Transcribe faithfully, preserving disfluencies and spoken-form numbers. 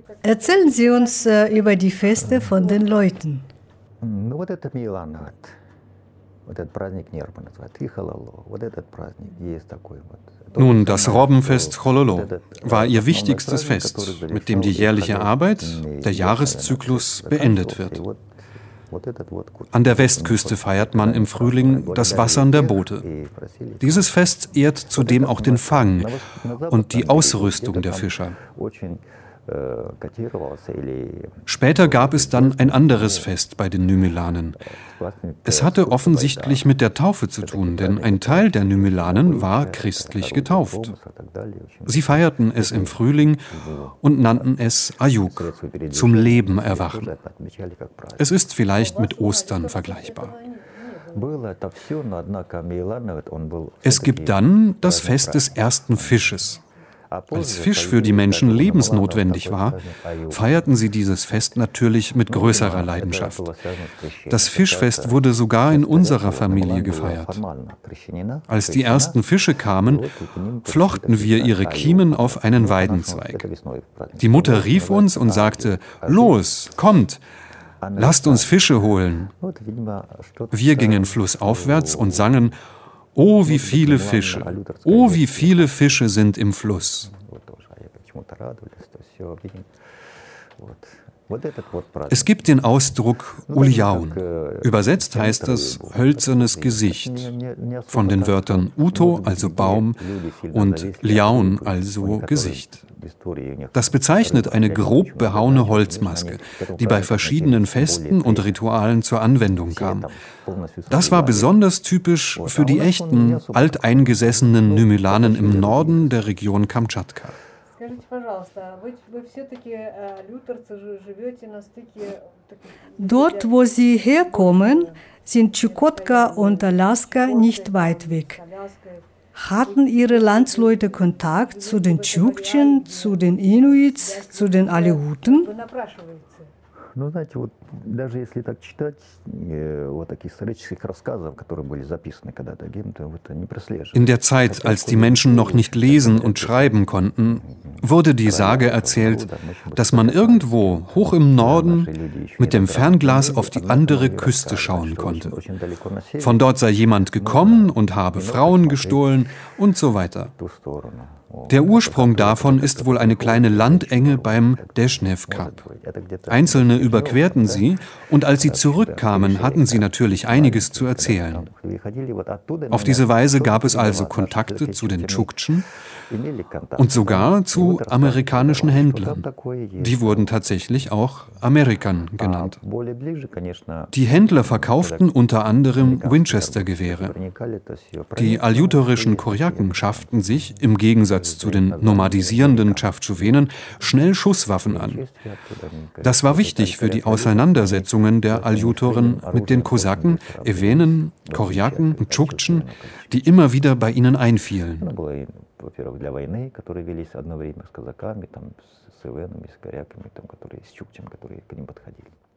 Erzählen Sie uns äh, über die Feste von den Leuten. Ну, вот это Милан, вот. Вот этот праздник Нерба называют. И Хололо. Вот этот праздник есть такой вот. Nun, das Robbenfest Chololo war ihr wichtigstes Fest, mit dem die jährliche Arbeit, der Jahreszyklus, beendet wird. An der Westküste feiert man im Frühling das Wassern der Boote. Dieses Fest ehrt zudem auch den Fang und die Ausrüstung der Fischer. Später gab es dann ein anderes Fest bei den Nymelanen. Es hatte offensichtlich mit der Taufe zu tun, denn ein Teil der Nymelanen war christlich getauft. Sie feierten es im Frühling und nannten es Ayuk, zum Leben erwachen. Es ist vielleicht mit Ostern vergleichbar. Es gibt dann das Fest des ersten Fisches. Als Fisch für die Menschen lebensnotwendig war, feierten sie dieses Fest natürlich mit größerer Leidenschaft. Das Fischfest wurde sogar in unserer Familie gefeiert. Als die ersten Fische kamen, flochten wir ihre Kiemen auf einen Weidenzweig. Die Mutter rief uns und sagte: „Los, kommt! Lasst uns Fische holen!“ Wir gingen flussaufwärts und sangen: »Oh, wie viele Fische! Oh, wie viele Fische sind im Fluss!« Es gibt den Ausdruck Uljaun. Übersetzt heißt es hölzernes Gesicht. Von den Wörtern Uto, also Baum, und Ljaun, also Gesicht. Das bezeichnet eine grob behauene Holzmaske, die bei verschiedenen Festen und Ritualen zur Anwendung kam. Das war besonders typisch für die echten, alteingesessenen Nymelanen im Norden der Region Kamtschatka. Dort, wo Sie herkommen, sind Chukotka und Alaska nicht weit weg. Hatten Ihre Landsleute Kontakt zu den Tschuktchen, zu den Inuits, zu den Aleuten? Ну, знаете, вот даже если так читать, э, вот таких исторических рассказов, которые были записаны когда-то кем-то, это не прослеживается. In der Zeit, als die Menschen noch nicht lesen und schreiben konnten, wurde die Sage erzählt, dass man irgendwo hoch im Norden mit dem Fernglas auf die andere Küste schauen konnte. Von dort sei jemand gekommen und habe Frauen gestohlen und so weiter. Der Ursprung davon ist wohl eine kleine Landenge beim Dezhnev Kap. Einzelne überquerten sie, und als sie zurückkamen, hatten sie natürlich einiges zu erzählen. Auf diese Weise gab es also Kontakte zu den Tschuktchen und sogar zu amerikanischen Händlern. Die wurden tatsächlich auch Amerikan genannt. Die Händler verkauften unter anderem Winchester-Gewehre. Die aljutorischen Korjaken schafften sich, im Gegensatz zu den nomadisierenden Tschavtschuvenen, schnell Schusswaffen an. Das war wichtig für die Auseinandersetzungen der Aljutoren mit den Kosaken, Ewenen, Korjaken und Tschuktchen, die immer wieder bei ihnen einfielen. Во-первых, для войны, которые велись одно время с казаками, там, с эвенами, с коряками, там, которые, с чукчами, которые к ним подходили.